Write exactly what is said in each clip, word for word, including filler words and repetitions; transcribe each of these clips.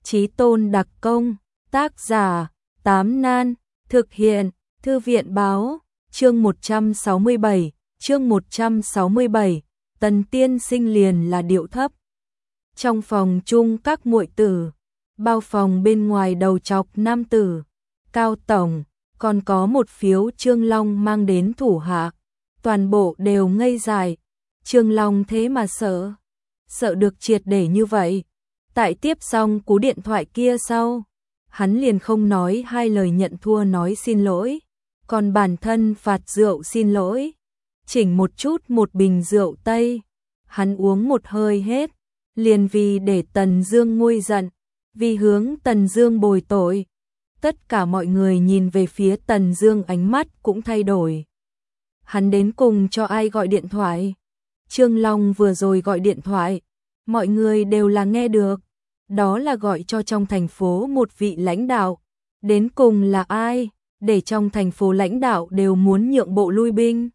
Chí Tôn đặc công, tác giả, Tám Nan, thực hiện, Thư viện báo, chương một trăm sáu mươi bảy, chương một trăm sáu mươi bảy, Tần tiên sinh liền là điệu thấp. Trong phòng chung các muội tử, bao phòng bên ngoài đầu chọc nam tử, Cao tổng, còn có một phiếu Trương Long mang đến thủ hạ, toàn bộ đều ngây dại. Trương Long thế mà sợ, sợ được triệt để như vậy. Tại tiếp xong cú điện thoại kia sau, hắn liền không nói hai lời nhận thua nói xin lỗi, còn bản thân phạt rượu xin lỗi. Chỉnh một chút một bình rượu Tây, hắn uống một hơi hết, liền vì để Tần Dương nguôi giận, vì hướng Tần Dương bồi tội. Tất cả mọi người nhìn về phía Tần Dương ánh mắt cũng thay đổi. Hắn đến cùng cho ai gọi điện thoại? Trương Long vừa rồi gọi điện thoại, mọi người đều là nghe được. Đó là gọi cho trong thành phố một vị lãnh đạo. Đến cùng là ai, để trong thành phố lãnh đạo đều muốn nhượng bộ lui binh?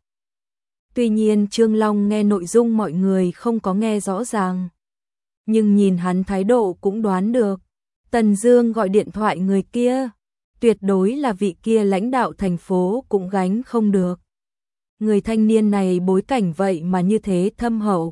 Tuy nhiên Trương Long nghe nội dung mọi người không có nghe rõ ràng, nhưng nhìn hắn thái độ cũng đoán được. Tần Dương gọi điện thoại người kia, tuyệt đối là vị kia lãnh đạo thành phố cũng gánh không được. Người thanh niên này bối cảnh vậy mà như thế thâm hậu.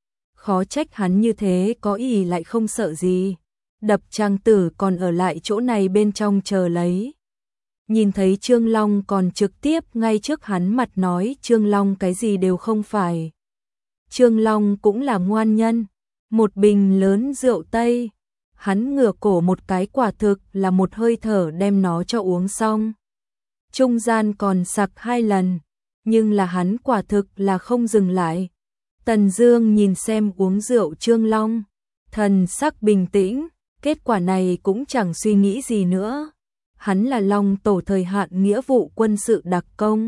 Khó trách hắn như thế có ý lại không sợ gì. Đập trang tử còn ở lại chỗ này bên trong chờ lấy. Nhìn thấy Trương Long còn trực tiếp ngay trước hắn mặt nói Trương Long cái gì đều không phải. Trương Long cũng là ngoan nhân. Một bình lớn rượu Tây, hắn ngửa cổ một cái quả thực là một hơi thở đem nó cho uống xong. Trung gian còn sặc hai lần, nhưng là hắn quả thực là không dừng lại. Tần Dương nhìn xem uống rượu Trương Long, thần sắc bình tĩnh, kết quả này cũng chẳng suy nghĩ gì nữa. Hắn là Long tổ thời hạn nghĩa vụ quân sự đặc công,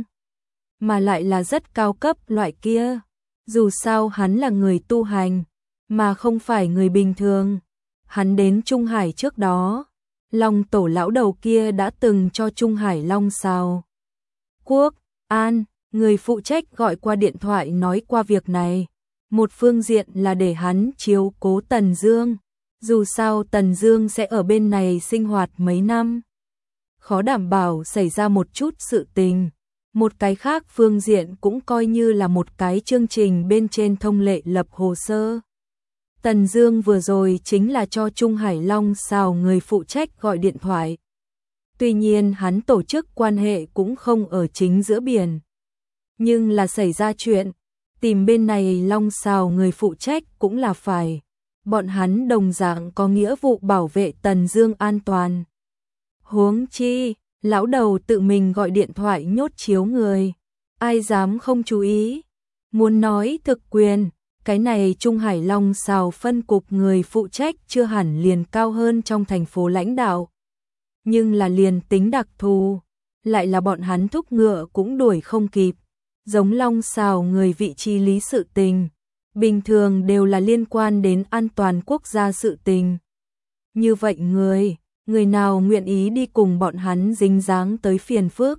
mà lại là rất cao cấp loại kia. Dù sao hắn là người tu hành, mà không phải người bình thường. Hắn đến Trung Hải trước đó, Long tổ lão đầu kia đã từng cho Trung Hải Long Sào Quốc An, người phụ trách gọi qua điện thoại nói qua việc này. Một phương diện là để hắn chiếu cố Tần Dương, dù sao Tần Dương sẽ ở bên này sinh hoạt mấy năm, khó đảm bảo xảy ra một chút sự tình. Một cái khác phương diện cũng coi như là một cái chương trình bên trên thông lệ lập hồ sơ. Tần Dương vừa rồi chính là cho Trung Hải Long Sào người phụ trách gọi điện thoại. Tuy nhiên hắn tổ chức quan hệ cũng không ở chính giữa biển, nhưng là xảy ra chuyện, tìm bên này Long Sào người phụ trách cũng là phải. Bọn hắn đồng dạng có nghĩa vụ bảo vệ Tần Dương an toàn. Huống chi, lão đầu tự mình gọi điện thoại nhốt chiếu người, ai dám không chú ý. Muốn nói thực quyền, cái này Trung Hải Long Sào phân cục người phụ trách chưa hẳn liền cao hơn trong thành phố lãnh đạo. Nhưng là liền tính đặc thù, lại là bọn hắn thúc ngựa cũng đuổi không kịp. Giống Long Sào người vị trí lý sự tình, bình thường đều là liên quan đến an toàn quốc gia sự tình. Như vậy người, người nào nguyện ý đi cùng bọn hắn dính dáng tới phiền phức?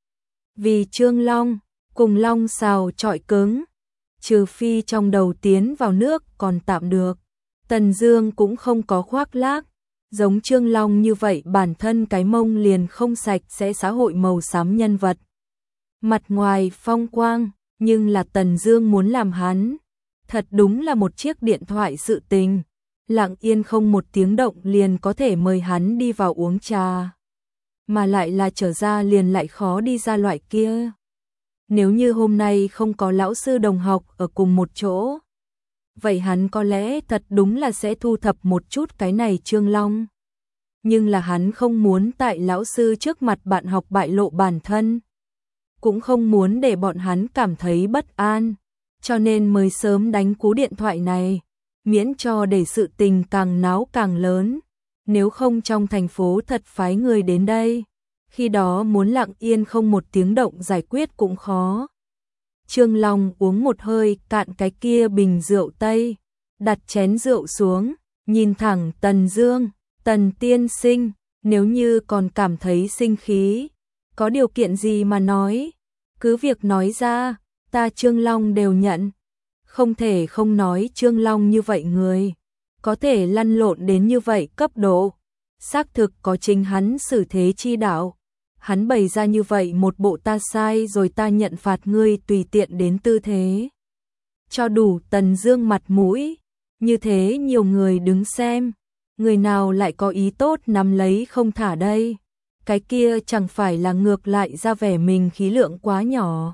Vì Trương Long, cùng Long Sào chọi cứng, trừ phi trong đầu tiến vào nước còn tạm được. Tần Dương cũng không có khoác lác, giống Trương Long như vậy bản thân cái mông liền không sạch sẽ xã hội màu xám nhân vật. Mặt ngoài phong quang, nhưng là Tần Dương muốn làm hắn, thật đúng là một chiếc điện thoại sự tình, lặng yên không một tiếng động liền có thể mời hắn đi vào uống trà, mà lại là trở ra liền lại khó đi ra loại kia. Nếu như hôm nay không có lão sư đồng học ở cùng một chỗ, vậy hắn có lẽ thật đúng là sẽ thu thập một chút cái này Trương Long. Nhưng là hắn không muốn tại lão sư trước mặt bạn học bại lộ bản thân, cũng không muốn để bọn hắn cảm thấy bất an, cho nên mới sớm đánh cú điện thoại này, miễn cho để sự tình càng náo càng lớn. Nếu không trong thành phố thật phái người đến đây, khi đó muốn lặng yên không một tiếng động giải quyết cũng khó. Trương Long uống một hơi cạn cái kia bình rượu Tây, đặt chén rượu xuống, nhìn thẳng Tần Dương, Tần tiên sinh, nếu như còn cảm thấy sinh khí, có điều kiện gì mà nói, cứ việc nói ra, ta Trương Long đều nhận. Không thể không nói Trương Long như vậy người, có thể lăn lộn đến như vậy cấp độ, xác thực có chính hắn xử thế chi đạo. Hắn bày ra như vậy một bộ ta sai rồi ta nhận phạt ngươi tùy tiện đến tư thế. Cho đủ Tần Dương mặt mũi, như thế nhiều người đứng xem, người nào lại có ý tốt nắm lấy không thả đây. Cái kia chẳng phải là ngược lại ra vẻ mình khí lượng quá nhỏ.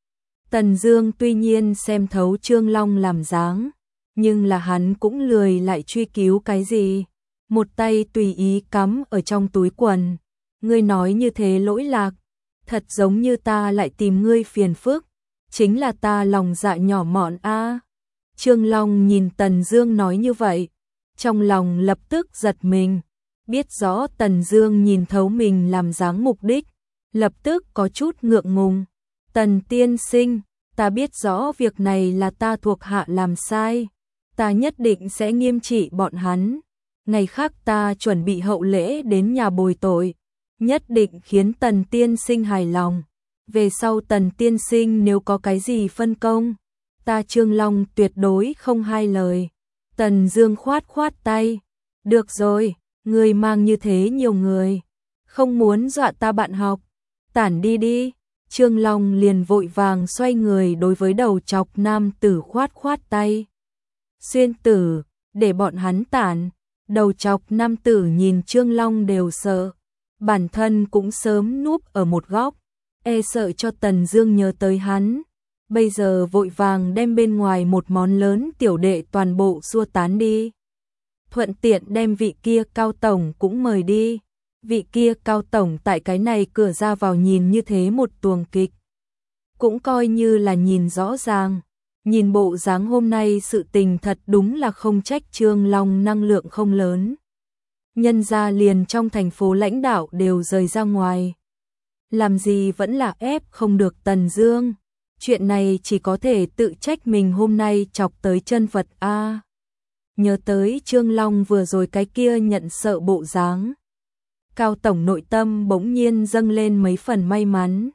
Tần Dương tuy nhiên xem thấu Trương Long làm dáng, nhưng là hắn cũng lười lại truy cứu cái gì. Một tay tùy ý cắm ở trong túi quần. Ngươi nói như thế lỗi lạc, thật giống như ta lại tìm ngươi phiền phức, chính là ta lòng dạ nhỏ mọn a. Trương Long nhìn Tần Dương nói như vậy, trong lòng lập tức giật mình, biết rõ Tần Dương nhìn thấu mình làm dáng mục đích, lập tức có chút ngượng ngùng. Tần tiên sinh, ta biết rõ việc này là ta thuộc hạ làm sai, ta nhất định sẽ nghiêm trị bọn hắn. Ngày khác ta chuẩn bị hậu lễ đến nhà bồi tội, nhất định khiến Tần tiên sinh hài lòng. Về sau Tần tiên sinh nếu có cái gì phân công, ta Trương Long tuyệt đối không hai lời. Tần Dương khoát khoát tay, được rồi, ngươi mang như thế nhiều người, không muốn dọa ta bạn học, tản đi đi. Trương Long liền vội vàng xoay người đối với đầu chọc nam tử khoát khoát tay. Xuyên tử, để bọn hắn tản. Đầu chọc nam tử nhìn Trương Long đều sợ, bản thân cũng sớm núp ở một góc, e sợ cho Tần Dương nhớ tới hắn. Bây giờ vội vàng đem bên ngoài một món lớn tiểu đệ toàn bộ xua tán đi. Thuận tiện đem vị kia cao tổng cũng mời đi. Vị kia cao tổng tại cái này cửa ra vào nhìn như thế một tuồng kịch, cũng coi như là nhìn rõ ràng. Nhìn bộ dáng hôm nay sự tình thật đúng là không trách Trương Long năng lượng không lớn. Nhân ra liền trong thành phố lãnh đạo đều rời ra ngoài. Làm gì vẫn là ép không được Tần Dương. Chuyện này chỉ có thể tự trách mình hôm nay chọc tới chân vật a. Nhớ tới Trương Long vừa rồi cái kia nhận sợ bộ dáng, Cao tổng nội tâm bỗng nhiên dâng lên mấy phần may mắn.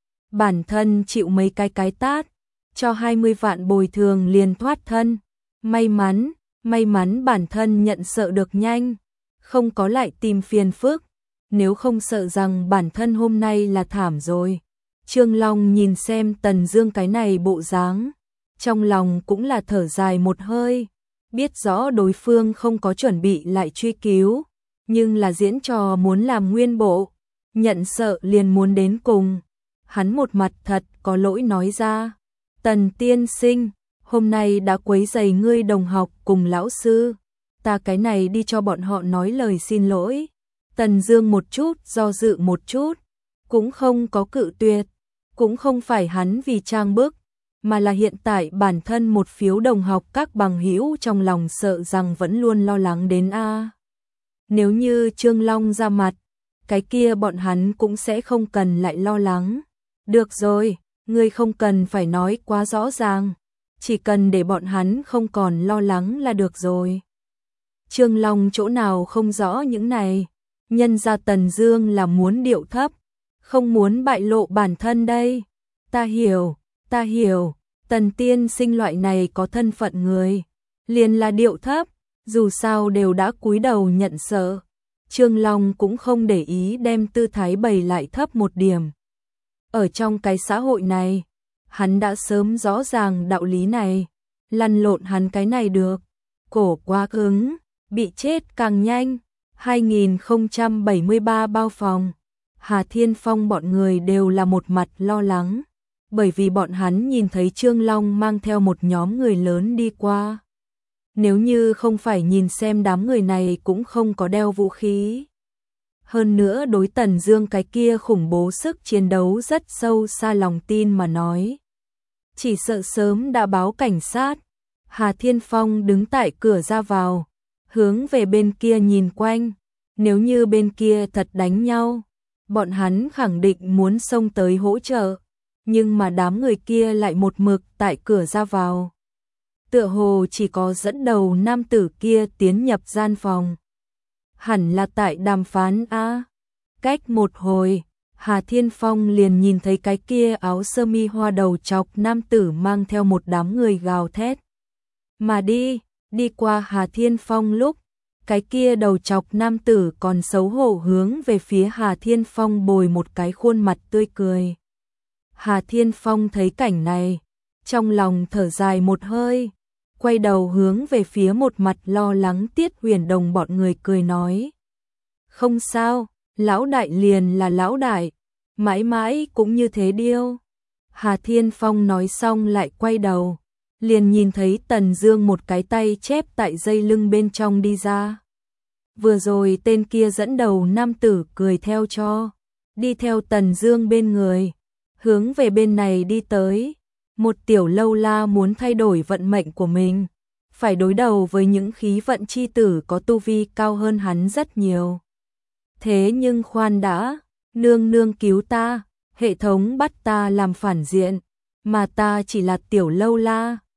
Bản thân chịu mấy cái cái tát, cho hai mươi vạn bồi thường liền thoát thân. May mắn, may mắn bản thân nhận sợ được nhanh, không có lại tìm phiền phức, nếu không sợ rằng bản thân hôm nay là thảm rồi. Trương Long nhìn xem Tần Dương cái này bộ dáng, trong lòng cũng là thở dài một hơi, biết rõ đối phương không có chuẩn bị lại truy cứu, nhưng là diễn trò muốn làm nguyên bộ, nhận sợ liền muốn đến cùng. Hắn một mặt thật có lỗi nói ra, Tần tiên sinh, hôm nay đã quấy rầy ngươi đồng học cùng lão sư, ta cái này đi cho bọn họ nói lời xin lỗi. Tần Dương một chút do dự một chút, cũng không có cự tuyệt, cũng không phải hắn vì trang bức, mà là hiện tại bản thân một phiếu đồng học các bằng hữu trong lòng sợ rằng vẫn luôn lo lắng đến a. Nếu như Trương Long ra mặt, cái kia bọn hắn cũng sẽ không cần lại lo lắng. Được rồi, ngươi không cần phải nói quá rõ ràng, chỉ cần để bọn hắn không còn lo lắng là được rồi. Trương Long chỗ nào không rõ những này, nhân ra Tần Dương là muốn điệu thấp, không muốn bại lộ bản thân đây. Ta hiểu, ta hiểu, Tần tiên sinh loại này có thân phận người, liền là điệu thấp, dù sao đều đã cúi đầu nhận sợ. Trương Long cũng không để ý đem tư thái bày lại thấp một điểm. Ở trong cái xã hội này, hắn đã sớm rõ ràng đạo lý này, lăn lộn hắn cái này được, cổ quá cứng, bị chết càng nhanh. hai nghìn không trăm bảy mươi ba bao phòng, Hà Thiên Phong bọn người đều là một mặt lo lắng, bởi vì bọn hắn nhìn thấy Trương Long mang theo một nhóm người lớn đi qua. Nếu như không phải nhìn xem đám người này cũng không có đeo vũ khí. Hơn nữa đối Tần Dương cái kia khủng bố sức chiến đấu rất sâu xa lòng tin mà nói, chỉ sợ sớm đã báo cảnh sát. Hà Thiên Phong đứng tại cửa ra vào, hướng về bên kia nhìn quanh, nếu như bên kia thật đánh nhau, bọn hắn khẳng định muốn xông tới hỗ trợ, nhưng mà đám người kia lại một mực tại cửa ra vào. Tựa hồ chỉ có dẫn đầu nam tử kia tiến nhập gian phòng. Hẳn là tại đàm phán a. Cách một hồi, Hà Thiên Phong liền nhìn thấy cái kia áo sơ mi hoa đầu chọc nam tử mang theo một đám người gào thét mà đi. đi qua Hà Thiên Phong lúc, cái kia đầu chọc nam tử còn xấu hổ hướng về phía Hà Thiên Phong bồi một cái khuôn mặt tươi cười. Hà Thiên Phong thấy cảnh này, trong lòng thở dài một hơi, quay đầu hướng về phía một mặt lo lắng Tiết Huyền Đồng bọn người cười nói. Không sao, lão đại liền là lão đại, mãi mãi cũng như thế điêu. Hà Thiên Phong nói xong lại quay đầu, liền nhìn thấy Tần Dương một cái tay chép tại dây lưng bên trong đi ra. Vừa rồi tên kia dẫn đầu nam tử cười theo cho, đi theo Tần Dương bên người, hướng về bên này đi tới. Một tiểu lâu la muốn thay đổi vận mệnh của mình, phải đối đầu với những khí vận chi tử có tu vi cao hơn hắn rất nhiều. Thế nhưng khoan đã, nương nương cứu ta, hệ thống bắt ta làm phản diện, mà ta chỉ là tiểu lâu la,